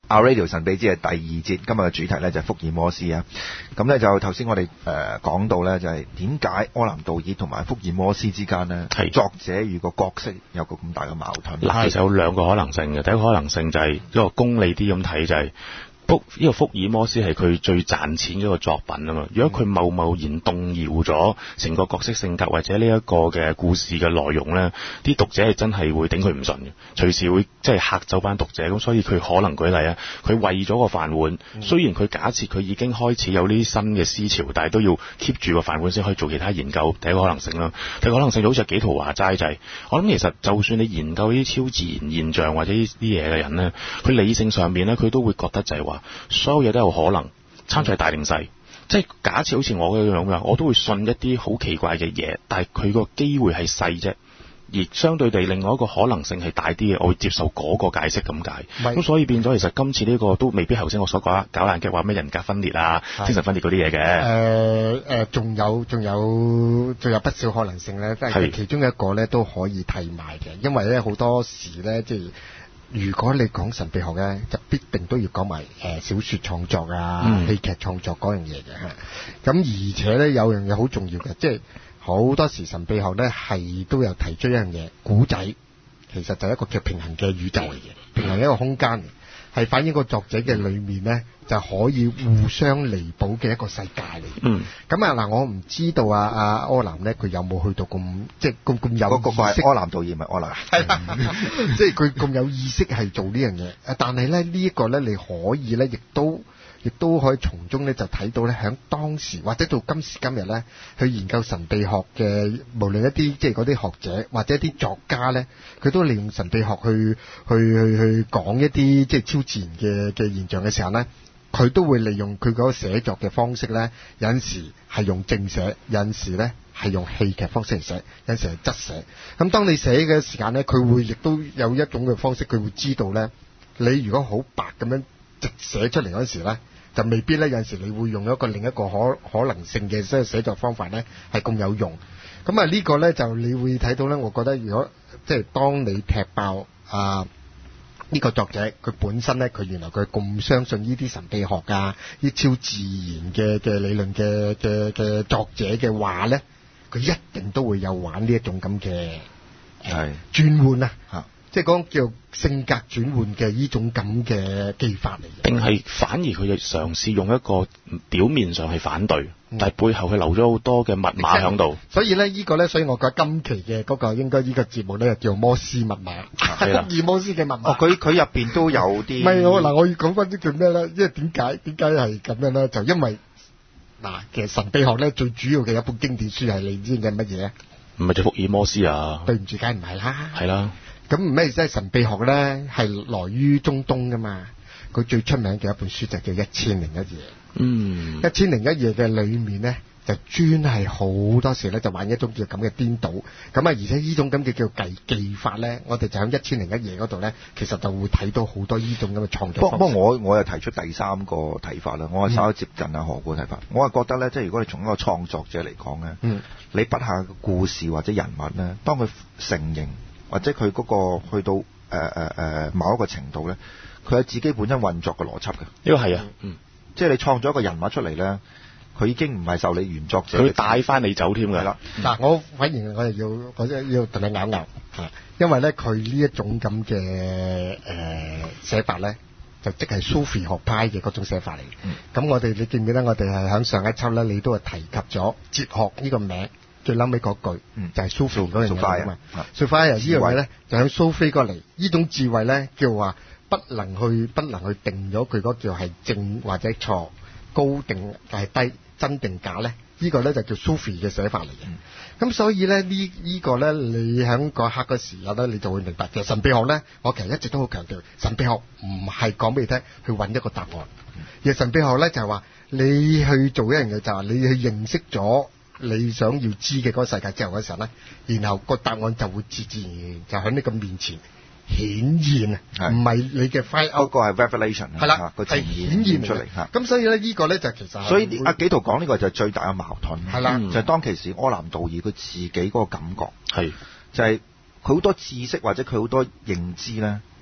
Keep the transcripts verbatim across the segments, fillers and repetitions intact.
Our Radio 神秘之夜第二節，今日嘅主題咧就係福爾摩斯啊。咁咧就頭先我哋誒講到咧，就係點解柯南道爾同埋福爾摩斯之間咧，作者與個角色有個咁大嘅矛盾。 嗱，其實有兩個可能性嘅。第一個可能性就係一個功利啲咁睇，就係福呢個福爾摩斯係佢最賺錢嘅一個作品啊嘛。如果佢貿貿然動搖咗成個角色性格或者呢一個嘅故事嘅內容咧，啲讀者係真係會頂佢唔順嘅，隨時會即係嚇走班讀者。咁所以佢可能舉例啊，佢為咗個飯碗，雖然佢假設佢已經開始有呢啲新嘅思潮，但係都要 keep 住個飯碗先可以做其他研究。第一個可能性啦，第二個可能性就好似紀陶話齋就係、是，我諗其實就算你研究呢啲超自然現象或者呢啲嘢嘅人咧，佢理性上面咧，佢都會覺得就係話，所有嘢都有可能，參賽大定細。即係假設好似我嘅樣嘅，我都會信一啲好奇怪嘅嘢，但係佢個機會係細啫。而相對地，另外一個可能性係大啲嘅，我會接受嗰個解釋咁解。咁所以變咗，其實今次呢個都未必頭先我所講搞爛嘅話咩人格分裂啊、精神分裂嗰啲嘢嘅。 誒誒，仲有仲有仲有不少可能性咧，即係其中一個咧都可以提埋嘅，因為咧好多時咧即係。如果你講神秘學咧，就必定都要講埋誒小說創作啊、嗯、戲劇創作嗰樣嘢嘅。咁而且咧有樣嘢好重要嘅，即係好多時神秘學咧係都有提出一樣嘢，古仔其實就係一個叫平衡嘅宇宙嚟嘅，平衡一個空間嚟，係反映個作者嘅裏面咧就可以互相彌補嘅一個世界嚟。嗯。咁啊嗱，我唔知道啊啊柯南咧，佢有冇去到咁即係咁咁有意識？嗰個係柯南導演，唔係柯南。係啦， 即係佢咁有意識係做呢樣嘢。但係咧呢一個咧，你可以咧，亦都亦都可以從中咧就睇到咧，喺當時或者到今時今日咧，去研究神秘學嘅，無論一啲即係嗰啲學者或者一啲作家咧，佢都利用神秘學去去去去講一啲即係超自然嘅嘅現象嘅時候咧。佢都會利用佢嗰個寫作嘅方式咧，有陣時係用正寫，有陣時咧係用戲劇方式嚟寫，有陣時係側寫。咁當你寫嘅時間咧，佢會亦都有一種嘅方式，佢會知道咧，你如果好白咁樣直寫出嚟嗰時咧，就未必咧有陣時你會用一個另一個可可能性嘅即係寫作方法咧係咁有用。咁啊呢個咧就你會睇到咧，我覺得如果即係當你踢爆啊。呢個作者佢本身咧，佢原來佢咁相信呢啲神秘學啊，呢超自然嘅嘅理論嘅嘅嘅作者嘅話咧，佢一定都會有玩呢一種咁嘅誒轉換啊，嚇，即係講叫性格轉換嘅呢種咁嘅技法嚟嘅。 定係反而佢就嘗試用一個表面上係反對，嗯、但係背後佢留咗好多嘅密碼喺度。 所以咧，呢個咧，所以我覺得今期嘅嗰個應該呢個節目咧叫摩斯密碼，福爾摩斯嘅密碼。 哦，佢佢入邊都有啲。 唔係我嗱，我要講翻啲叫咩咧？因為點解點解係咁樣咧？就因為嗱，其實神秘學咧最主要嘅一本經典書係你知嘅乜嘢？ 唔係就福爾摩斯啊？ 對唔住，梗係唔係啦。 係啦。 咁咩即係神秘學咧？係來於中東噶嘛？佢最出名嘅一本書就叫《一千零一夜》。嗯，《一千零一夜》嘅裏面咧，就專係好多時咧就玩一種叫咁嘅顛倒。咁啊，而且呢種咁嘅叫計技法咧，我哋就喺《一千零一夜》嗰度咧，其實就會睇到好多呢種咁嘅創作方式。 不過我我又提出第三個睇法啦，我係稍接近啊何故睇法。嗯、我係覺得咧，即係如果你從一個創作者嚟講咧，嗯，你筆下嘅故事或者人物咧，當佢成形。或者佢嗰個去到誒誒誒某一個程度咧，佢有自己本身運作嘅邏輯嘅。呢個係啊，嗯， 即係你創咗一個人物出嚟咧，佢已經唔係受你原作者， 佢帶翻你走添㗎啦。 嗱、嗯，我反而我哋要我要同你咬咬嚇，因為咧佢呢一種咁嘅誒寫法咧，就即係蘇菲學派嘅嗰種寫法嚟嘅。咁、嗯、我哋你記唔記得我哋係喺上一輯咧，你都係提及咗哲學呢個名。最撚尾嗰句、嗯、就係蘇菲嗰樣嘢啊嘛，蘇菲啊呢樣嘢咧就喺蘇菲過嚟，呢種智慧咧叫話不能去不能去定咗佢嗰叫係正或者錯，高定係低，真定假咧？呢、這個咧就叫蘇菲嘅寫法嚟嘅。咁、嗯、所以咧呢呢個咧你喺嗰刻嘅時候咧，你就會明白其實神秘學咧，我其實一直都好強調，神秘學唔係講俾你聽去揾一個答案，嗯、而神秘學咧就係話你去做一樣嘢，就係、是、你去認識咗。你想要知嘅嗰個世界之後嘅時候咧，然後個答案就會自自然然就喺你個面前顯現啊，唔係你嘅 find out 嗰個係 revelation 係啦，係顯現出嚟嚇。咁所以咧，呢個咧就其實所以阿紀陶講呢個就係最大嘅矛盾係啦， 就係當其時柯南道爾佢自己嗰個感覺係就係佢好多知識或者佢好多認知咧，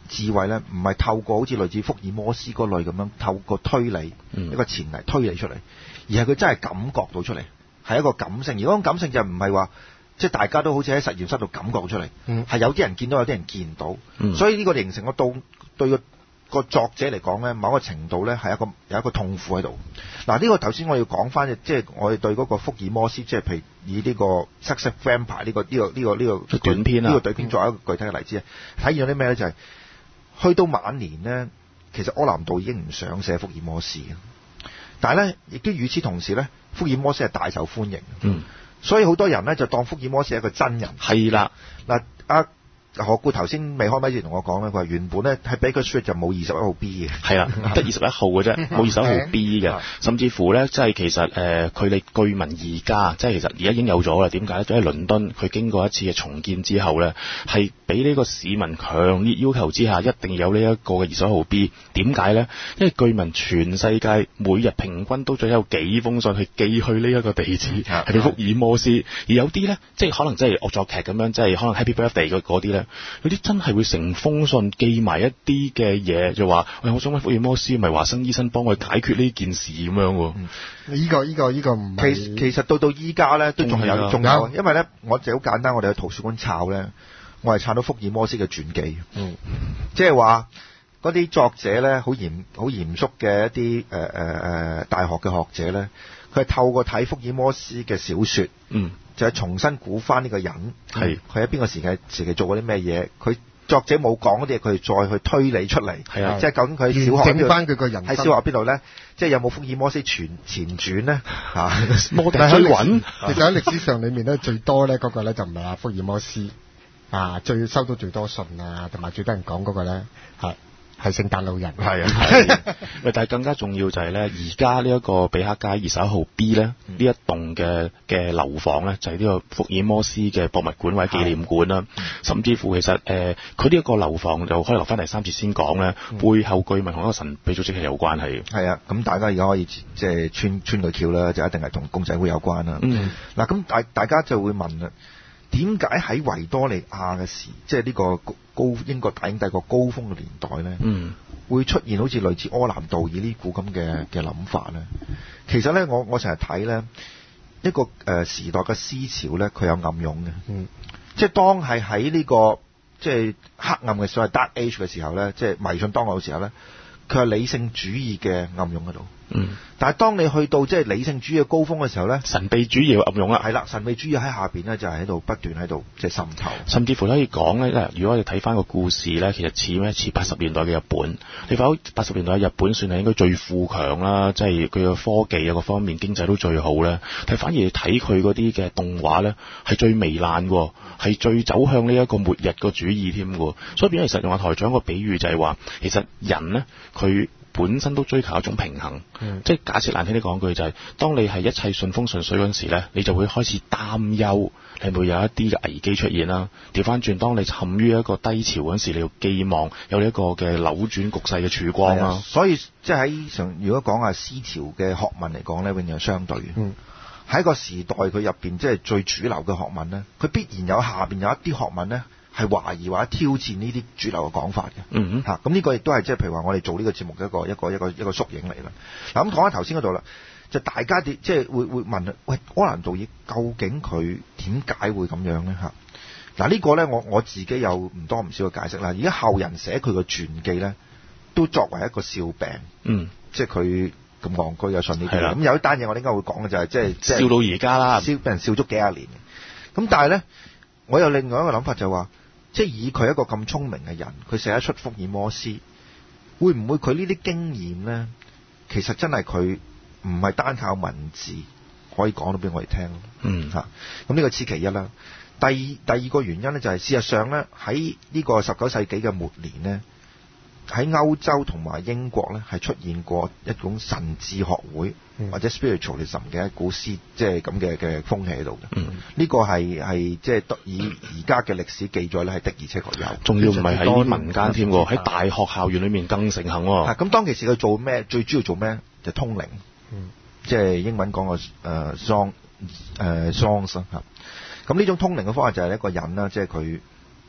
智慧咧，唔係透過好似類似福爾摩斯嗰類咁樣透過推理、 嗯、 一個前提推理出嚟，而係佢真係感覺到出嚟，係一個感性。而嗰種感性就唔係話即係大家都好似喺實驗室度感覺到出嚟，係、嗯、有啲人見到，有啲人見到，嗯、所以呢個形成個到對個個作者嚟講咧，某個程度咧係一個有一個痛苦喺度。嗱、啊，呢、這個頭先我要講翻嘅，即係我哋對嗰個福爾摩斯，即係譬如以呢個《Success Vampire》呢個呢、這個呢、這個呢、這個短篇啊， 呢個短篇作為一個具體嘅例子，體現咗啲咩咧？就係、是、去到晚年咧，其實柯南道已經唔想寫福爾摩斯嘅，但係咧亦都與此同時咧，福爾摩斯係大受歡迎，嗯，所以好多人咧就當福爾摩斯係一個真人， 係啦， 嗱啊。何故頭先未開咪之前同我講咧，佢話原本咧喺 Baker Street 就冇二十一號 B 嘅， 係啦，得二十一號嘅啫，冇二十一號 B 嘅，甚至乎咧，即係其實誒，佢哋據聞而家，即係其實而家已經有咗啦。點解咧？就喺倫敦，佢經過一次嘅重建之後咧，係俾呢個市民強烈要求之下，一定有呢一個嘅二十一號 B。點解咧？因為據聞全世界每日平均都仲有幾封信去寄去呢一個地址，係俾福爾摩斯。而有啲咧，即係可能即係惡作劇咁樣，即係可能 Happy Birthday 嗰啲咧。有啲真係會成封信寄埋一啲嘅嘢，就話喂，我想揾福爾摩斯，咪華生醫生幫我解決呢件事咁樣喎。 呢、嗯這個呢、這個呢、這個唔係其其實到到依家咧都仲有仲有，因為咧我就好簡單，我哋去圖書館抄咧，我係抄到福爾摩斯嘅傳記，嗯，即係話嗰啲作者咧好嚴好嚴肅嘅一啲誒誒誒大學嘅學者咧，佢係透過睇福爾摩斯嘅小説，嗯。就係重新估翻呢個人，係佢喺邊個時期時期做過啲咩嘢？佢作者冇講嗰啲嘢，佢再去推理出嚟，係啊，即係究竟佢喺小學整翻佢個人喺小學邊度咧？即係有冇福爾摩斯前前傳咧？嚇， 摩定追揾。 其實喺歷史上裡面咧，最多咧嗰個咧就唔係阿福爾摩斯啊，最收到最多信啊，同埋最多人講嗰個咧係。係聖誕老人， 係啊，係。喂，但係更加重要就係咧，而家呢一個比克街二十一號 B 咧，呢、嗯、一棟嘅嘅樓房咧，就係、是、呢個福爾摩斯嘅博物館或者紀念館啦。甚至乎其實誒，佢呢一個樓房就可以留翻第三節先講咧，嗯、背後據聞同一個神秘組織係有關係嘅。係啊，咁大家而家可以即係穿穿個橋啦，就一定係同公仔會有關啦。嗯，嗱，咁大大家就會問啦。點解喺維多利亞嘅時，即係呢個高英國大英帝國高峰嘅年代咧，嗯，會出現好似類似柯南道爾呢股咁嘅嘅諗法咧？其實咧，我我成日睇咧一個誒、呃、時代嘅思潮咧，佢有暗湧嘅，嗯，即係當係喺呢個即係黑暗嘅所謂 Dark Age 嘅時候咧，即係迷信當道嘅時候咧，佢係理性主義嘅暗湧喺度。嗯，但係當你去到即係理性主義嘅高峰嘅時候咧， 神秘主義嘅暗湧啦， 係啦，神秘主義喺下邊咧就係喺度不斷喺度即係滲透， 甚至乎可以講咧，如果我哋睇翻個故事咧，其實似咩？似八十年代嘅日本。你發覺八十年代嘅日本算係應該最富強啦，即係佢嘅科技啊各方面經濟都最好咧。但係反而睇佢嗰啲嘅動畫咧，係最糜爛嘅，係最走向呢一個末日個主義添嘅。所以變咗其實用阿台長個比喻就係話，其實人咧佢本身都追求一種平衡，嗯、即係假設難聽啲講句就係、是，當你係一切順風順水嗰陣時咧，你就會開始擔憂，你會有一啲嘅危機出現啦。調翻轉，當你陷於一個低潮嗰陣時，你要寄望有呢一個嘅扭轉局勢嘅曙光啦。 所以即係喺上，如果講下思潮嘅學問嚟講咧，永遠係相對嘅。喺、嗯、個時代佢入邊，即係最主流嘅學問咧，佢必然有下邊有一啲學問咧。係懷疑或者挑戰呢啲主流嘅講法嘅，嗯哼，嚇咁呢個亦都係即係譬如話我哋做呢個節目嘅一個一個一個一個縮影嚟啦。嗱咁講翻頭先嗰度啦，就大家啲即係會會問啊，喂，柯南道爾究竟佢點解會咁樣咧？嚇嗱呢個咧，我我自己有唔多唔少嘅解釋啦。而家後人寫佢個傳記咧，都作為一個笑柄，嗯，即係佢咁戇居嘅信呢啲。咁有一單嘢我應該會講嘅就係即係即係笑到而家啦， 笑俾人笑足幾廿年嘅。咁但係咧，我有另外一個諗法就係話。即係以佢一個咁聰明嘅人，佢寫得出福爾摩斯，會唔會佢呢啲經驗咧？其實真係佢唔係單靠文字可以講到俾我哋聽。嗯，嚇、啊，咁呢個此其一啦。第二第二個原因咧就係、是、事實上咧喺呢個十九世紀嘅末年咧，喺歐洲同埋英國咧係出現過一種神智學會、嗯、或者 spiritualism 嘅一股思即係咁嘅嘅風氣喺度嘅。呢、嗯、個係係即係以而家嘅歷史記載咧係的而且確有。仲要唔係喺民間添喎，喺大學校園裏面更盛行喎。咁當其時佢做咩？最主要做咩？就通靈，嗯、即係英文講個誒 song 誒 songs 嚇。咁呢種通靈嘅方法就係一個人啦，即係佢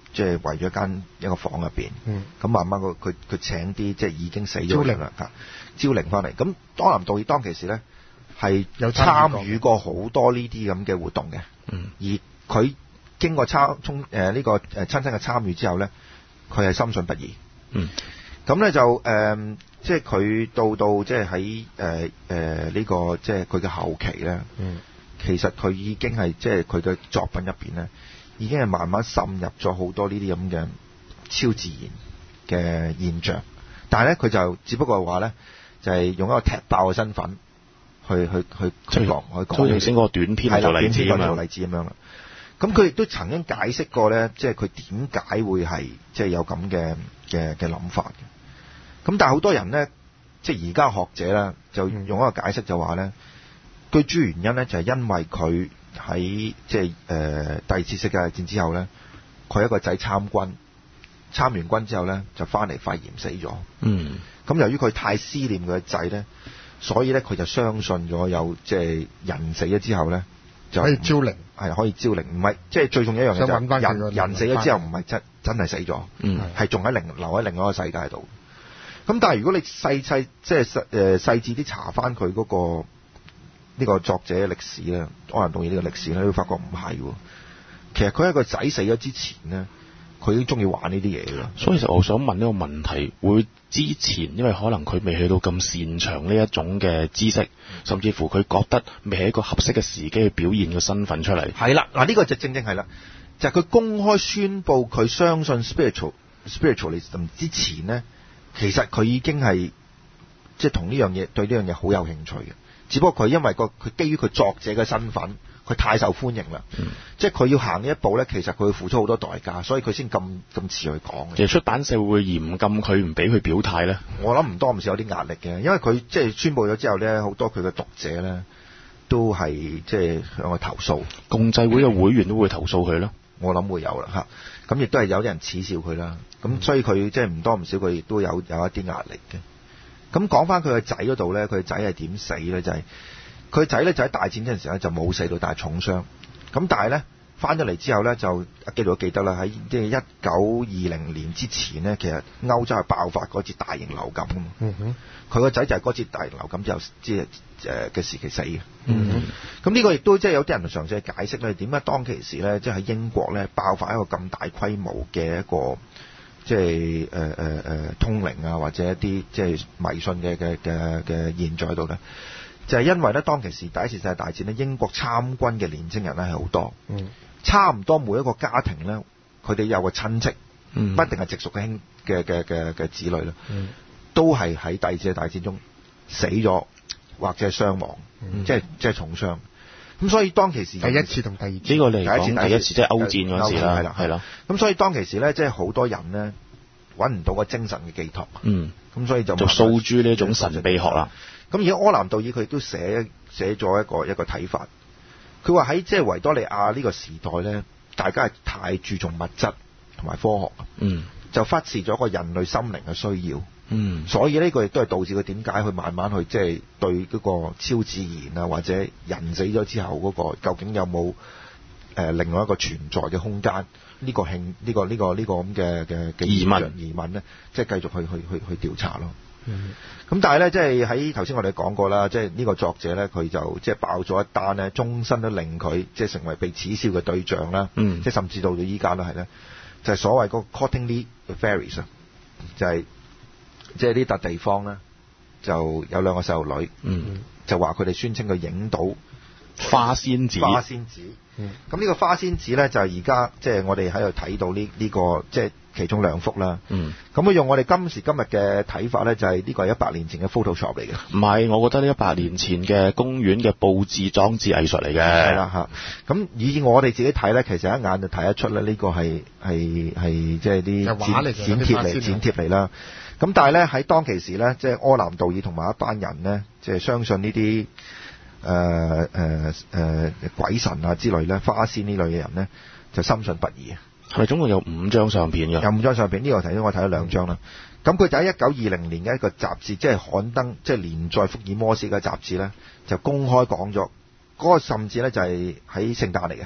即係圍咗間一個房入邊，咁、 嗯、 慢慢佢佢佢請啲即係已經死咗嘅人啦，招靈翻嚟。咁柯南道爾當其時咧係有參與過好多呢啲咁嘅活動嘅， 嗯、 而佢經過參充誒呢個誒親身嘅參與之後咧，佢係深信不疑。 嗯， 咁咧就誒、呃，即係佢到到即係喺誒誒呢個即係佢嘅後期咧， 嗯、 其實佢已經係即係佢嘅作品入邊咧，已經係慢慢滲入咗好多呢啲咁嘅超自然嘅現象。但係咧，佢就只不過話咧，就係、是、用一個踢爆嘅身份去去去去講，去講。 頭先嗰個短篇做例子啊嘛， 做例子咁樣啦。咁佢亦都曾經解釋過咧，即係佢點解會係即係有咁嘅嘅嘅諗法嘅。咁但係好多人咧，即係而家學者啦，就用一個解釋就話咧，最主要原因咧就係因為佢喺即係誒第二次世界大戰之後咧，佢一個仔參軍，參完軍之後咧就翻嚟肺炎死咗。 嗯。 咁由於佢太思念佢個仔咧，所以咧佢就相信咗有即係人死咗之後咧。就可以招靈， 係可以招靈，唔係即係最重要一樣嘢就係人人死咗之後唔係真真係死咗，係仲喺另留喺另外一個世界度。咁但係如果你細細即係細誒細緻啲查翻佢嗰個呢個作者嘅歷史咧，柯南道爾呢個歷史咧，你會發覺唔係喎。其實佢喺個仔死咗之前咧，佢已經中意玩呢啲嘢啦。 所以其實我想問呢個問題，會之前因為可能佢未去到咁擅長呢一種嘅知識，甚至乎佢覺得未係一個合適嘅時機去表現個身份出嚟。 係啦，嗱呢個就正正係啦，就係、是、佢公開宣佈佢相信 spiritual spiritualism 之前咧，其實佢已經係即係同呢樣嘢對呢樣嘢好有興趣嘅。只不過佢因為個佢基於佢作者嘅身份，佢太受歡迎啦，嗯、即係佢要行呢一步咧，其實佢要付出好多代價，所以佢先咁咁遲去講。 其實出版社會唔會嚴禁佢唔俾佢表態咧？ 我諗唔多唔少有啲壓力嘅，因為佢即係宣佈咗之後咧，好多佢嘅讀者咧都係即係向佢投訴。 共濟會嘅會員都會投訴佢咯。 我諗會有啦嚇，咁亦都係有啲人恥笑佢啦。咁所以佢即係唔多唔少，佢亦都有有一啲壓力嘅。咁講翻佢個仔嗰度咧，佢個仔係點死咧？就係佢個仔咧就喺大戰嗰陣時咧就冇死到，但係重傷。咁但係咧翻咗嚟之後咧，就記住我記得啦，喺即係一九二零年之前咧，其實歐洲係爆發嗰次大型流感㗎嘛。嗯哼，佢個仔就係嗰次大型流感之後即係誒嘅時期死嘅。嗯哼，咁呢個亦都即係有啲人嘗試去解釋咧，點解當其時咧即係喺英國咧爆發一個咁大規模嘅一個。即係誒誒誒通靈啊，或者一啲即係迷信嘅嘅嘅嘅現象喺度咧，就係、是、因為咧當其時第一次世界大戰咧，英國參軍嘅年青人咧係好多，嗯，差唔多每一個家庭咧，佢哋有個親戚，嗯，不一定係直屬嘅兄嘅嘅嘅嘅子女啦，嗯，都係喺第二次大戰中死咗或者係傷亡，嗯、即係即係重傷。咁所以當其時第一次同第二次呢個嚟講，第一次即係歐戰嗰時啦，係啦，係啦。 咁所以當其時咧，即係好多人咧揾唔到個精神嘅寄託。嗯。咁所以就就訴諸呢一種神秘學啦。 咁而家柯南道爾佢亦都寫寫咗一個一個睇法。佢話喺即係維多利亞呢個時代咧，大家係太注重物質同埋科學。嗯。就忽視咗個人類心靈嘅需要。嗯，所以呢個亦都係導致佢點解去慢慢去即係對嗰個超自然啊，或者人死咗之後嗰個究竟有冇誒、呃、另外一個存在嘅空間？呢、呢個興呢、呢個呢、呢個呢、呢個咁嘅嘅嘅疑問疑問咧，即係繼續去去去去調查咯。嗯，咁但係咧，即係喺頭先我哋講過啦，即係呢個作者咧，佢就即係爆咗一單咧，終身都令佢即係成為被恥笑嘅對象啦。嗯，即係甚至到到依家都係咧，就係、是、所謂嗰個 Cottingley Fairies 啊，就係、是。即係呢笪地方咧，就有兩個細路女，嗯、就話佢哋宣稱佢影到花仙子。 花仙子，咁呢、嗯、個花仙子咧就係而家即係我哋喺度睇到呢、這、呢個即係、就是、其中兩幅啦。咁佢、嗯、用我哋今時今日嘅睇法咧，就係、是、呢個係一百年前嘅 Photoshop 嚟嘅。 唔係，我覺得呢一百年前嘅公園嘅佈置裝置藝術嚟嘅。 係啦嚇，咁以我哋自己睇咧，其實一眼就睇得出咧，呢個係係係即係啲剪貼嚟剪貼嚟啦。咁但係咧喺當其時咧，即係柯南道爾同埋一班人咧，即係相信呢啲誒誒誒鬼神啊之類咧，花仙呢類嘅人咧，就深信不疑啊。 係咪總共有五張相片嘅？ 有五張相片，呢、這個頭先我睇咗兩張啦。咁佢、嗯、就喺一九二零年嘅一個雜誌，即係刊登，即係連載福爾摩斯嘅雜誌咧，就公開講咗嗰個，甚至咧就係喺聖誕嚟嘅，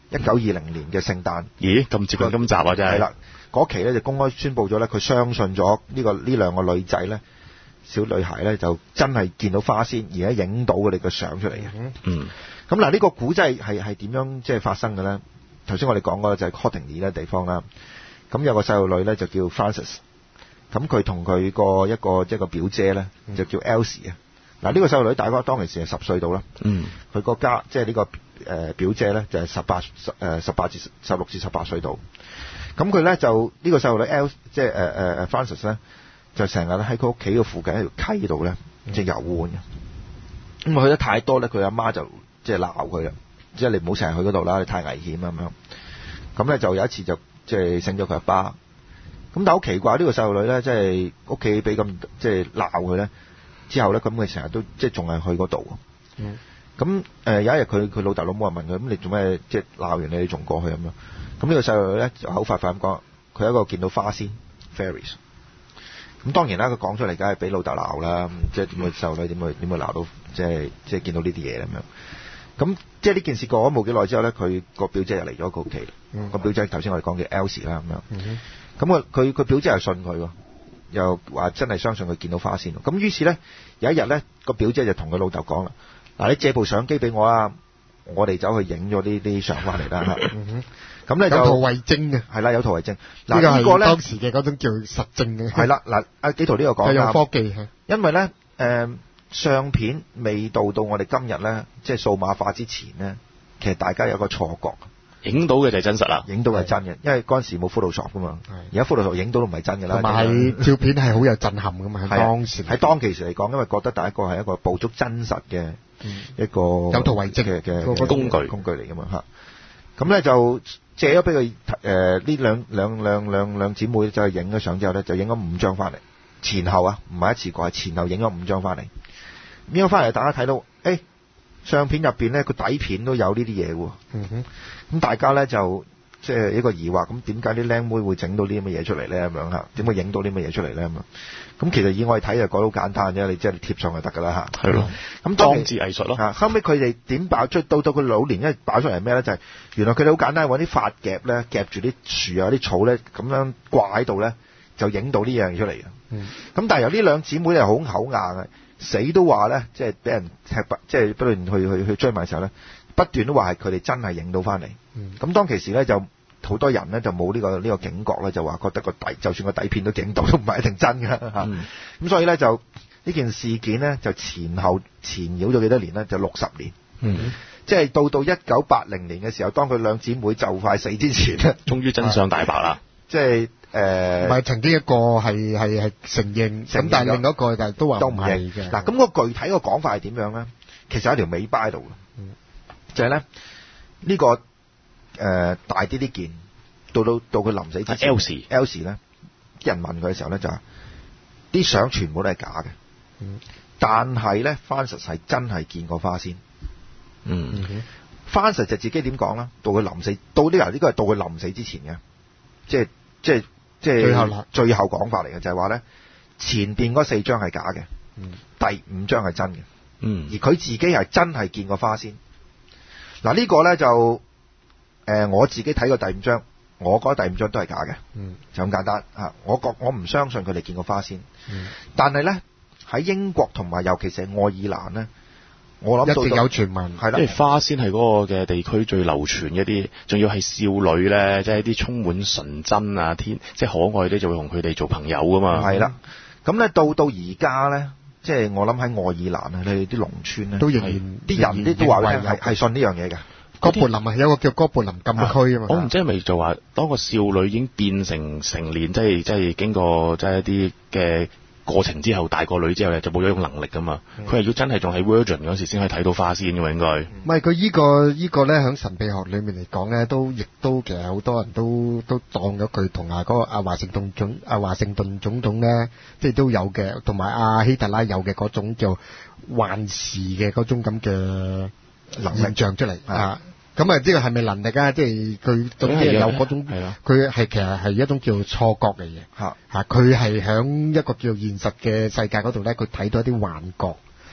一九二零年嘅聖誕。 咦，咁接近今集啊，真係。 係啦，嗰期咧就公開宣佈咗咧，佢相信咗呢個呢兩個女仔咧，小女孩咧就真係見到花仙，而家影到佢哋嘅相出嚟嘅。 嗯。 咁嗱，呢個古仔係係點樣即係發生嘅咧？頭先我哋講過就係 Cottingley 呢地方啦。咁有個細路女咧就叫 Frances， 咁佢同佢個一個即係個表姐咧就叫 Elsie 啊。嗱，呢個細路女大概當其時係十歲到啦。嗯。佢個家即係呢個誒表姐咧就係十八誒十八至十六至十八歲到。咁佢咧就呢個細路女 Elsie 即係誒誒誒 Frances 咧就成日咧喺佢屋企嘅附近一條溪度咧即係遊玩嘅。咁去得太多咧，佢阿媽就即係鬧佢啦，即係你唔好成日去嗰度啦，你太危險咁樣。咁咧就有一次就即係醒咗佢阿爸。咁但係好奇怪，呢個細路女咧即係屋企俾咁即係鬧佢咧，之後咧咁佢成日都即係仲係去嗰度。嗯。咁誒有一日佢佢老豆老母問佢：咁你做咩即係鬧完你你仲過去咁樣？咁呢個細路女咧就口快快咁講，佢係一個見到花仙 fairies。咁當然啦，佢講出嚟梗係俾老豆鬧啦。即係點會細路女點會點會鬧到即係即係見到呢啲嘢咁樣？咁即係呢件事過咗冇幾耐之後咧，佢個表姐又嚟咗佢屋企。個表姐頭先我哋講嘅 Elsie 啦咁樣。咁啊佢佢表姐又信佢喎，又話真係相信佢見到花仙。咁於是咧有一日咧個表姐就同佢老豆講啦：嗱，你借部相機俾我啊，我哋走去影咗呢啲相翻嚟啦。咁咧就有圖為證嘅， 係啦，有圖為證。 嗱呢個咧當時嘅嗰種叫實證嘅。係啦，嗱阿紀陶呢個講有科技係， 因為咧誒、呃、相片未到到我哋今日咧，即係數碼化之前咧，其實大家有個錯覺， 影到嘅就係真實啦， 影到係真嘅，因為嗰陣時冇 Photoshop 噶嘛，而家 Photoshop 影到都唔係真嘅啦。 同埋照片係好有震撼噶嘛，喺當時喺當其時嚟講，因為覺得第一個係一個捕捉真實嘅一個、嗯、 有圖為證嘅嘅工具工具嚟噶嘛嚇。咁咧就借咗俾佢誒呢兩兩兩兩兩姊妹就係影咗相之後咧，就影咗五張翻嚟，前後啊，唔係一次過，係前後影咗五張翻嚟。影咗翻嚟，大家睇到，誒、欸、相片入邊咧個底片都有呢啲嘢喎。嗯哼，咁大家咧就即係一個疑惑，咁點解啲靚妹會整到呢啲咁嘅嘢出嚟咧？咁樣嚇，點會影到呢啲咁嘅嘢出嚟咧？咁啊，咁其實以我哋睇就講到好簡單啫，你即係貼上就得㗎啦嚇。係咯，咁裝置藝術咯。 嚇，後尾佢哋點爆出到到佢老年，因為爆出嚟係咩咧？就係、是、原來佢哋好簡單，揾啲髮夾咧夾住啲樹啊、啲草咧，咁樣掛喺度咧，就影到呢樣嘢出嚟嘅。嗯，咁但係由呢兩姊妹係好口硬嘅。死都話咧，即係俾人踢白，即係不斷去去去追問嘅時候咧，不斷都話係佢哋真係影到翻嚟。咁、嗯、當其時咧，就好多人咧就冇呢、呢個呢、呢個警覺咧，就話覺得個底，就算個底片都影到，都唔係一定真㗎嚇。咁、嗯啊、所以咧就呢件事件咧就前後纏繞咗幾多年咧？就六十年。嗯，即係到到一九八零年嘅時候，當佢兩姊妹就快死之前咧， 終於真相大白啦。 即係。誒、呃， 唔係曾經一個係係係承認，咁但係另一個就都話唔係嘅。 嗱，咁、那個具體個講法係點樣咧？其實有一條尾巴喺度嘅，嗯、就係、是、咧呢、這個誒、呃、大啲啲件，到到到佢臨死之前 Elsie Elsie 咧，啲人問佢嘅時候咧就話啲相全部都係假嘅，嗯、但係咧 Frances 係真係見過花仙。嗯，嗯 Frances 就自己點講啦？到佢臨死，到呢個呢個係到佢臨死之前嘅，即係即係。即係最後最後講法嚟嘅，就係話咧前邊嗰四張係假嘅，嗯、第五張係真嘅，嗯、而佢自己係真係見過花仙。嗱、這個、呢個咧就誒、呃、我自己睇過第五張，我覺得第五張都係假嘅，嗯、就咁簡單啊！我覺我唔相信佢哋見過花仙，嗯、但係咧喺英國同埋尤其是係愛爾蘭咧。我諗到一直有傳聞， 係啦， 因為花仙係嗰個嘅地區最流傳一啲，仲要係少女咧，即係一啲充滿純真啊，天即係可愛啲，就會同佢哋做朋友噶嘛。 係啦，咁咧到到而家咧，即係我諗喺愛爾蘭啊，你哋啲農村咧， 都仍然啲人啲都話係係信呢樣嘢嘅。 哥貝林啊，有一個叫哥貝林禁區啊嘛。 我唔知係咪就話，當個少女已經變成成年，即係即係經過即係一啲嘅過程之後，大個女之後咧就冇咗種能力噶嘛。佢係、嗯、要真係仲喺 Virgin 嗰時先可以睇到花仙嘅嘛，應該。 唔係佢依個依個咧，喺神秘學裏面嚟講咧，都亦都其實好多人都都當咗佢同啊嗰個阿華盛頓總阿華盛頓總統咧，即係都有嘅，同埋阿希特拉有嘅嗰種叫幻視嘅嗰種咁嘅能力象出嚟啊。咁啊，即係係咪能力啊？即係佢總之有嗰種，佢係其實係一種叫錯覺嚟嘅。嚇嚇，佢係喺一個叫現實嘅世界嗰度咧，佢睇到一啲幻覺，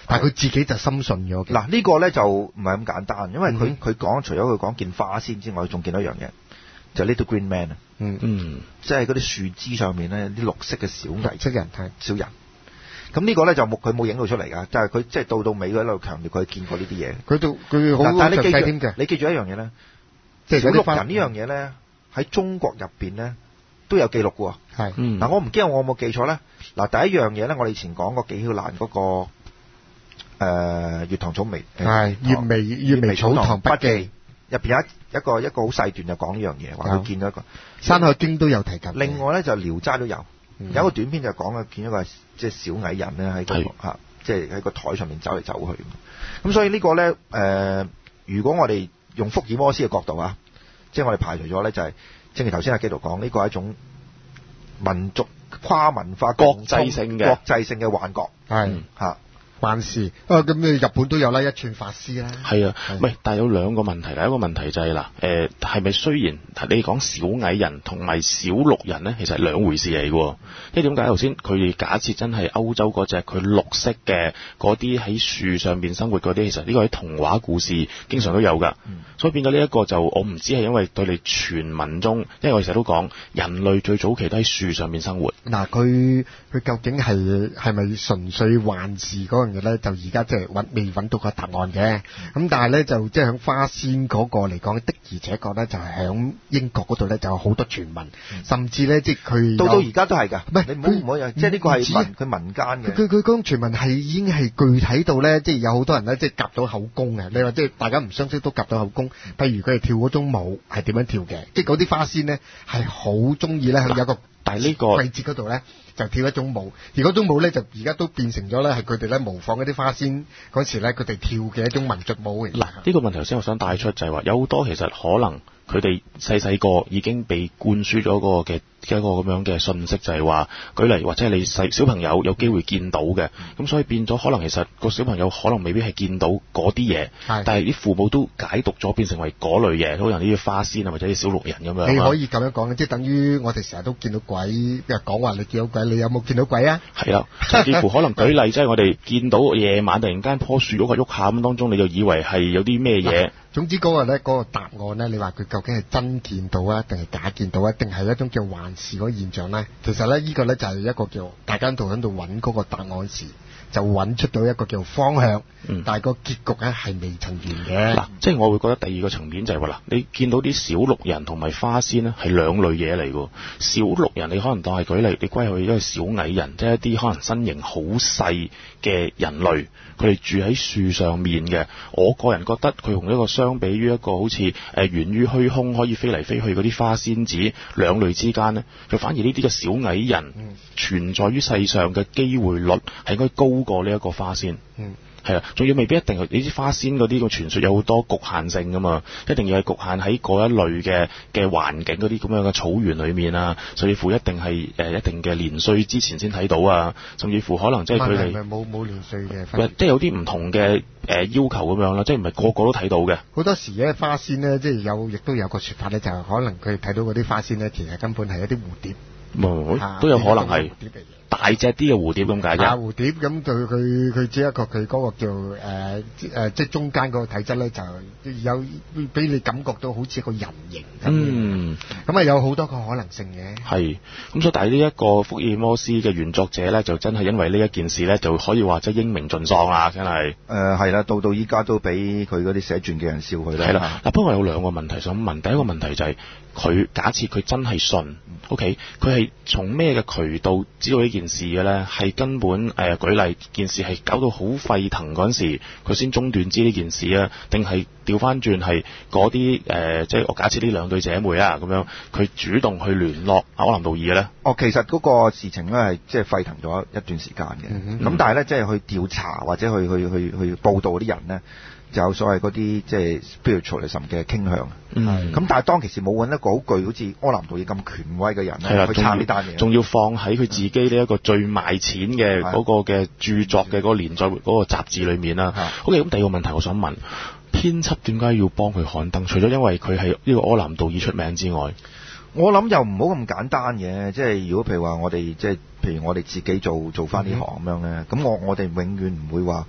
但係佢自己就深信咗。 嗱呢個咧就唔係咁簡單，因為佢嗯佢講除咗佢講見花仙之外，仲見到一樣嘢，就係 Little Green Man 啊， 嗯嗯， 即係嗰啲樹枝上面咧啲綠色嘅小藝識人係小人。咁呢個咧就冇佢冇影到出嚟㗎，但係佢即係到到尾佢喺度強調佢見過呢啲嘢。 佢到佢好嗱但係你記詳細添嘅， 住，你記住一樣嘢咧， 即係小綠嗰啲花人呢樣嘢咧喺中國入邊咧都有記錄嘅喎。 係嗯， 嗱我唔記得我有冇記錯咧。嗱第一樣嘢咧，我哋以前講過紀曉嵐嗰個。誒、呃、月堂草微係月眉月眉草堂筆記入邊有一一個一個好細段就講呢樣嘢，話佢見到一個《 山海經》都有提及。 另外咧就《聊齋》都有， 嗯、 有一個短篇就講啊，見一個即係小矮人咧喺個嚇，即係喺個台上面走嚟走去。咁所以呢個咧誒、呃，如果我哋用福爾摩斯嘅角度啊，即係我哋排除咗咧，就係、是、正如頭先阿紀陶講，呢、這個係一種民族跨文化國際性嘅國際性嘅幻覺， 係嚇。嗯還是啊咁你日本都有啦，一寸法師啦。 係啊，喂，但係有兩個問題。第一個問題就係、是、嗱，誒係咪雖然你講小矮人同埋小綠人咧，其實係兩回事嚟嘅。因為點解頭先佢哋假設真係歐洲嗰隻佢綠色嘅嗰啲喺樹上邊生活嗰啲，其實呢個喺童話故事經常都有㗎。嗯、所以變咗呢一個就我唔知係因為對你傳聞中，因為我成日都講人類最早期都喺樹上面生活。 嗱，佢佢究竟係係咪純粹幻視嗰樣嘢咧？就而家即係揾未揾到個答案嘅。咁、嗯、但係咧就即係響花仙嗰個嚟講的，而且確咧就係響英國嗰度咧就有好多傳聞，嗯、甚至咧即係佢到到而家都係㗎。 唔係你唔好唔好，即係呢個係民佢民間嘅。 佢佢嗰種傳聞係已經係具體到咧，即係有好多人咧即係夾到口供嘅。你話即係大家唔相識都夾到口供。譬如佢哋跳嗰種舞係點樣跳嘅，即係嗰啲花仙咧係好中意咧有個。 但係呢個季節嗰度咧，就跳一種舞，而嗰種舞咧就而家都變成咗咧，係佢哋咧模仿嗰啲花仙嗰時咧，佢哋跳嘅一種民族舞嚟。 嗱，呢個問題頭先我想帶出就係話，有好多其實可能佢哋細細個已經被灌輸咗個嘅一個咁樣嘅信息，就係話，舉例或者係你細小朋友有機會見到嘅，咁、嗯、所以變咗可能其實個小朋友可能未必係見到嗰啲嘢，但係啲父母都解讀咗變成為嗰類嘢，好似呢啲花仙啊或者啲小綠人咁樣。 你可以咁樣講嘅，即係等於我哋成日都見到鬼，譬如講話你見到鬼，你有冇見到鬼啊？係啦，甚至乎可能舉例，即係我哋見到夜晚突然間棵樹喐下喐下咁當中，你就以為係有啲咩嘢。 總之嗰個咧，嗰個答案咧，你話佢究竟係真見到啊，定係假見到啊，定係一種叫幻視嗰個現象咧？其實咧，呢個咧就係一個叫大家喺度喺度揾嗰個答案時，就揾出到一個叫方向，嗯、但係個結局咧係未曾完嘅。 嗱、嗯，即係我會覺得第二個層面就係話嗱，你見到啲小綠人同埋花仙咧係兩類嘢嚟㗎。小綠人你可能當係舉例，你歸佢一個小矮人，即係一啲可能身形好細嘅人類。佢哋住喺樹上面嘅，我個人覺得佢同一個相比於一個好似誒源於虛空可以飛嚟飛去嗰啲花仙子兩類之間呢，就反而呢啲嘅小矮人、嗯、存在於世上嘅機會率係應該高過呢一個花仙。嗯係啊，仲要未必一定係呢啲花仙嗰啲個傳說有好多局限性噶嘛，一定要係局限喺嗰一類嘅嘅環境嗰啲咁樣嘅草原裏面啊，甚至乎一定係誒、呃、一定嘅年歲之前先睇到啊，甚至乎可能即係佢哋冇冇年歲嘅， 即係有啲唔同嘅誒、呃、要求咁樣啦，即係唔係個個都睇到嘅。 好多時咧花仙咧，即係有亦都有個説法咧，就係、是、可能佢哋睇到嗰啲花仙咧，其實根本係一啲蝴蝶。 嗯啊、都有可能係大隻啲嘅蝴蝶咁解啫。 啊，蝴蝶咁佢佢佢只一個佢嗰個叫誒誒、呃呃，即係中間嗰個體質咧，就有俾你感覺到好似一個人形咁。嗯，咁啊有好多個可能性嘅。係， 咁所以但係呢一個福爾摩斯嘅原作者咧，就真係因為呢一件事咧，就可以話即係英名盡喪啦，真係。 誒係啦，到到依家都俾佢嗰啲寫傳嘅人笑佢啦。 係啦，嗱不過有兩個問題想問，第一個問題就係、是、佢假設佢真係信 ，OK，佢係從咩嘅渠道知道呢件事嘅咧？係根本誒、呃、舉例件事係搞到好沸騰嗰陣時，佢先中斷知呢件事啊？定係調翻轉係嗰啲誒，即係我假設呢兩對姐妹啊咁樣，佢主動去聯絡柯南道爾嘅咧？ 哦，其實嗰個事情咧係即係沸騰咗一段時間嘅，咁、嗯嗯、但係咧即係去調查或者去去去去報導嗰啲人咧，就有所謂嗰啲即係 spiritualism 嘅傾向。咁、嗯、但係當其時冇揾一個好具好似柯南道爾咁權威嘅人咧去撐呢單嘢， 仲要放喺佢自己呢一個最賣錢嘅嗰個嘅著作嘅嗰個連載嗰個雜誌裏面啦。OK，咁第二個問題我想問，編輯點解要幫佢刊登？除咗因為佢係呢個柯南道爾出名之外， 我諗又唔好咁簡單嘅。即係如果譬如話我哋即係譬如我哋自己做做翻呢行咁樣咧，咁、嗯、我我哋永遠唔會話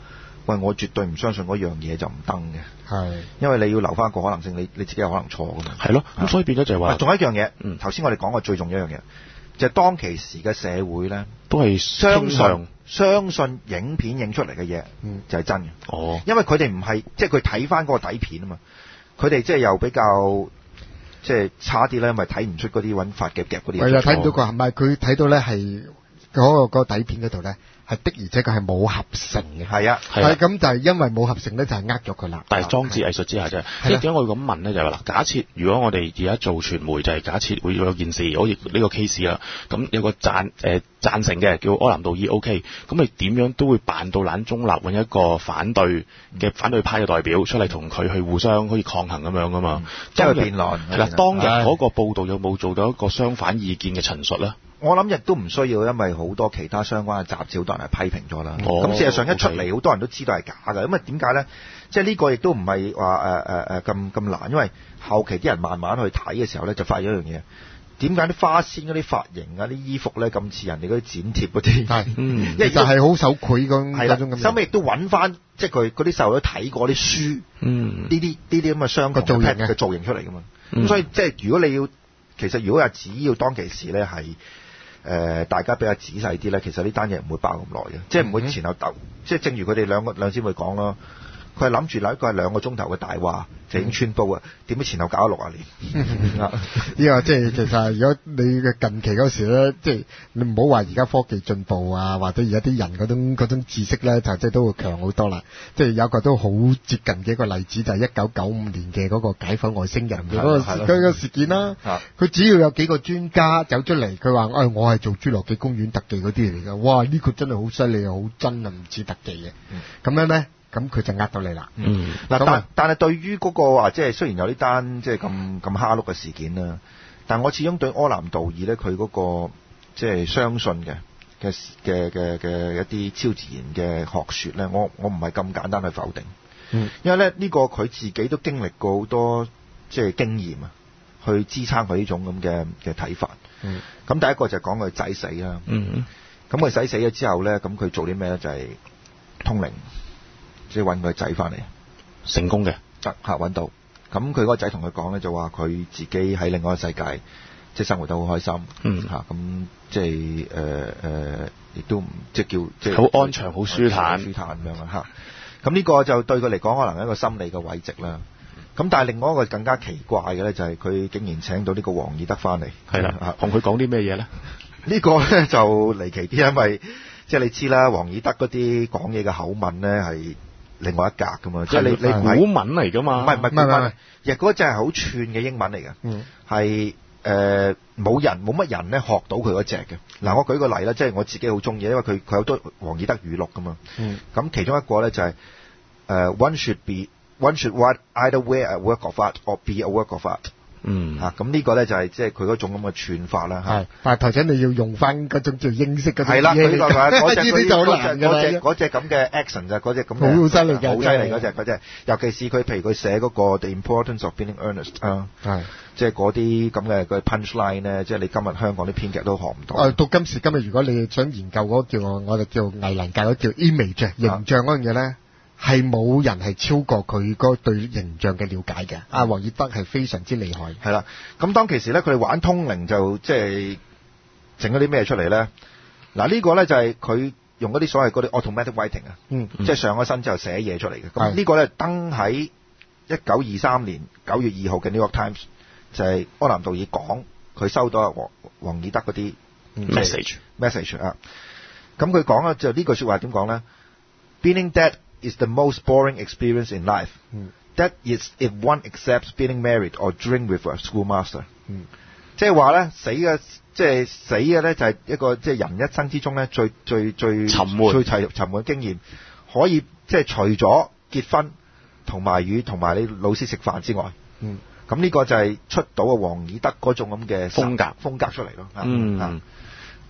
喂，我絕對唔相信嗰樣嘢就唔得嘅。 係， 因為你要留翻個可能性，你你自己有可能錯噶嘛。 係咯，咁所以變咗就係話， 仲有一樣嘢， 嗯， 頭先我哋講過最重要一樣嘢，就係、是、當其時嘅社會咧， 都係相信相信影片影出嚟嘅嘢， 嗯， 就係真嘅。 哦， 因為佢哋唔係，即係佢睇翻嗰個底片啊嘛，佢哋即係又比較即係差啲咧，咪睇唔出嗰啲揾法夾夾嗰啲。 係啊，睇唔到個，唔係佢睇到咧係嗰個嗰個底片嗰度咧。係的，而且佢係冇合成嘅。 係啊， 係咁就係因為冇合成咧，就係呃咗佢啦。 但係裝置藝術之下啫。即係點解我會咁問咧？就係話嗱，假設如果我哋而家做傳媒，就係、是、假設會有件事，好似呢個 case 啦，咁有個贊誒、呃、贊成嘅叫柯南道爾 OK，咁你點樣都會扮到懶中立，揾一個反對嘅反對派嘅代表出嚟同佢去互相可以抗衡咁樣噶嘛？ 即係辯論係啦，當日嗰個報導有冇做到一個相反意見嘅陳述咧？ 我諗亦都唔需要，因為好多其他相關嘅雜誌好多人係批評咗啦。咁、 哦、 事實上一出嚟，好、 okay. 多人都知道係假嘅。咁啊點解咧？即係呢個亦都唔係話誒誒誒咁咁難，因為後期啲人慢慢去睇嘅時候咧，就發現一樣嘢。點解啲花仙嗰啲髮型啊、啲衣服咧咁似人哋嗰啲剪貼嗰啲？係， 嗯，因為就係好手繪咁嗰種咁。 收尾亦都揾翻，即係佢嗰啲細路都睇過啲書，嗯，呢啲呢啲咁嘅相同嘅造型嘅造型出嚟噶嘛。咁、嗯、所以即係如果你要，其實如果係只要當其時咧係。誒、呃，大家比較仔細啲咧，其實呢單嘢唔會爆咁耐嘅，即係唔會前後鬥，即係正如佢哋兩個兩姊妹講咯，佢係諗住嗱一個係兩個鐘頭嘅大話就已經穿煲啊，點知前後搞咗六啊年？呢個即係其實如果你嘅近期嗰時咧，即係你唔好話而家科技進步啊，或者而家啲人嗰種嗰種知識咧，就即係都會強好多啦。即係有一個都好接近嘅一個例子，就係一九九五年嘅嗰個解放外星人嘅嗰個嗰個事件啦。佢只要有幾個專家走出嚟，佢話誒我係做侏羅紀公園特技嗰啲嚟㗎，哇呢、呢個真係好犀利啊，好真啊，唔似特技嘅。咁、嗯、樣咧。咁佢就呃到你啦。 嗯，嗱，但但係對於嗰個話，即係雖然有呢單即係咁咁蝦碌嘅事件啦，但我始終對柯南道爾咧，佢嗰個即係相信嘅嘅嘅嘅嘅一啲超自然嘅學説咧，我我唔係咁簡單去否定。嗯，因為咧呢個佢自己都經歷過好多即係經驗啊，去支撐佢呢種咁嘅嘅睇法。嗯，咁第一個就係講佢仔死啦。嗯，咁佢仔死咗之後咧，咁佢做啲咩咧？就係通靈。即係揾佢仔翻嚟， 成功嘅， 得嚇揾到。咁佢嗰個仔同佢講咧，就話佢自己喺另外一個世界，即係生活得好開心。嗯嚇，咁即係誒誒，亦、呃、都唔即係叫即係好安詳、好舒坦、 舒坦咁樣啊嚇。咁呢個就對佢嚟講，可能係一個心理嘅慰藉啦。咁但係另外一個更加奇怪嘅咧，就係佢竟然請到呢個王爾德翻嚟。係啦， 同佢講啲咩嘢咧？ 呢個咧就離奇啲，因為即係你知啦，王爾德嗰啲講嘢嘅口吻咧係另外一格噶嘛，即係你你古文嚟噶嘛？ 唔係唔係古文，亦嗰隻係好串嘅英文嚟嘅，係誒冇人冇乜人咧學到佢嗰隻嘅。嗱，我舉個例啦，即係我自己好中意，因為佢佢有好多王爾德語錄噶嘛。咁、嗯、其中一個咧就係、是、誒、呃、one should be one should what either wear a work of art or be a work of art。嗯嚇，咁呢個咧就係即係佢嗰種咁嘅串法啦嚇。係，但係頭先你要用翻嗰種叫英式嗰啲嘢。係啦，佢呢個話嗰隻嗰隻嗰隻嗰隻咁嘅 action 就嗰隻咁嘅。好犀利嘅，好犀利嗰隻嗰隻。尤其是佢譬如佢寫嗰個 The Importance of Being Earnest 啊，係，即係嗰啲咁嘅個 punchline 咧，即係你今日香港啲編劇都學唔到。誒，到今時今日，如果你想研究嗰個叫我哋叫藝能界嗰叫 image 形象嗰樣嘢咧。係冇人係超過佢嗰對形象嘅了解嘅。阿王爾德係非常之厲害。係啦，咁當其時咧，佢哋玩通靈就即係整咗啲咩出嚟咧？嗱，呢個咧就係佢用嗰啲所謂嗰啲 automatic writing 啊，嗯，即係上咗身之後寫嘢出嚟嘅。咁呢個咧登喺一九二三年九月二號嘅 New York Times，就係柯南道爾講佢收到王王爾德嗰啲 message message 啊。咁佢講咧就呢句説話點講咧 ？Being dead is the most boring experience in life. Mm. That is if one accepts being married or drink with a schoolmaster. 即係話咧，死嘅即係死嘅咧，就係一個即係人一生之中咧最最最沉悶、 最沉沉悶嘅經驗。可以即係除咗結婚同埋與同埋你老師食飯之外，咁、嗯、呢個就係出到嘅王爾德嗰種咁嘅風格風格出嚟咯。嗯。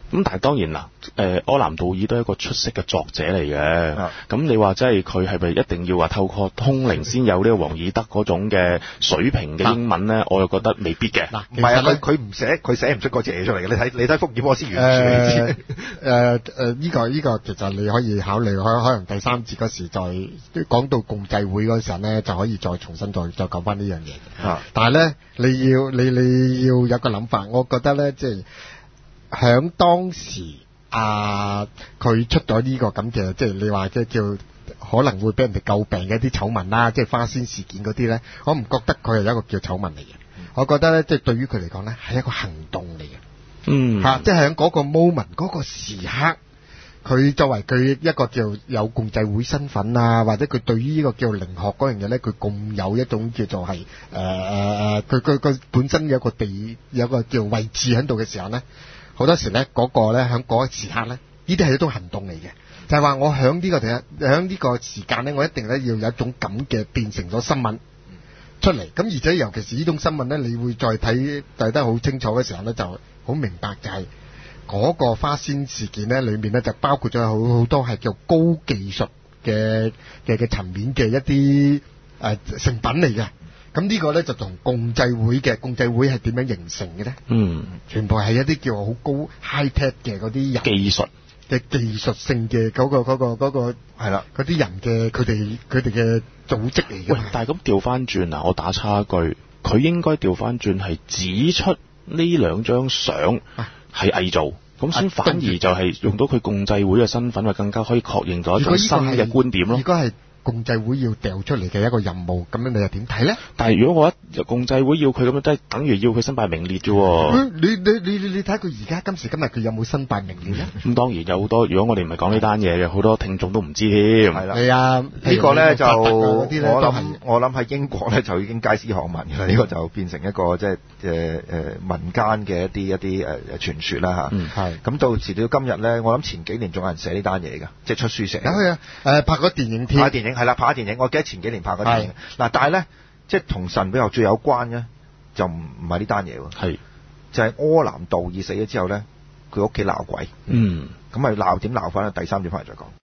咁但係當然啦，誒柯南道爾都係一個出色嘅作者嚟嘅。咁、 嗯、 你話即係佢係咪一定要話透過通靈先有呢個王爾德嗰種嘅水平嘅英文咧？我又覺得未必嘅。 嗱， 唔係啊，佢佢唔寫，佢寫唔出嗰隻嘢出嚟嘅。你睇你睇福爾摩斯原著， 誒誒誒呢個呢、呢個其實你可以考慮，可可能第三節嗰時再講到共濟會嗰時候咧，就可以再重新再再講翻呢樣嘢。 啊、 但係咧，你要你你要有個諗法，我覺得咧，即係。響當時啊，佢出咗呢個咁嘅，即係你話即係叫可能會俾人哋詬病嘅一啲醜聞啦，即係花仙事件嗰啲咧，我唔覺得佢係一個叫醜聞嚟嘅。嗯、我覺得咧，即係對於佢嚟講咧，係一個行動嚟嘅。 嗯， 吓、啊，即係喺嗰個 moment 嗰個時刻，佢作為佢一個叫有共濟會身份啊，或者佢對於呢個叫靈學嗰樣嘢咧，佢共有一種叫做係誒誒誒，佢佢佢本身有一個地有一個叫位置喺度嘅時候咧。好多時咧，嗰、嗰個咧喺嗰個時刻咧，呢啲係一種行動嚟嘅，就係、係、話我喺呢個第一喺呢個時間咧，我一定咧要有一種咁嘅變成咗新聞出嚟。咁而且尤其是呢種新聞咧，你會再睇睇得好清楚嘅時候咧，就好明白就係嗰個花仙事件咧，裏面咧就包括咗好好多係叫高技術嘅嘅嘅層面嘅一啲誒、呃、成品嚟嘅。咁呢個咧就同共濟會嘅共濟會係點樣形成嘅咧？嗯，全部係一啲叫好高 high tech 嘅嗰啲人技術嘅技術性嘅嗰、嗰個嗰、嗰個嗰、嗰個係啦，嗰啲人嘅佢哋佢哋嘅組織嚟嘅。 喂，但係咁調翻轉啊，我打岔一句，佢應該調翻轉係指出呢兩張相係偽造，咁先、啊、反而就係用到佢共濟會嘅身份，咪更加可以確認咗一種新嘅觀點咯。 如果係共濟會要掉出嚟嘅一個任務，咁樣你又點睇咧？ 但係如果我一共濟會要佢咁樣，都係等於要佢身敗名裂啫、 嗯。你你你你你睇佢而家今時今日佢有冇身敗名裂咧？咁、 嗯、當然有好多。如果我哋唔係講呢單嘢嘅，好多聽眾都唔知添。係啦， 係啊， 呢個咧就我諗是我諗喺英國咧就已經街知巷聞嘅啦。呢、這個就變成一個即係誒誒民間嘅一啲一啲誒誒傳說啦嚇。 嗯，係。 咁到時到今日咧，我諗前幾年仲有人寫呢單嘢㗎，即係出書寫。 有啊，誒、呃、拍過電影添。 拍電影係啦，拍電影。我記得前幾年拍過電影。嗱，但係咧，即係同神秘學最有關嘅，就唔唔係呢單嘢喎。係，就係柯南道爾死咗之後咧，佢屋企鬧鬼。嗯。咁咪鬧點鬧法咧？第三點翻嚟再講。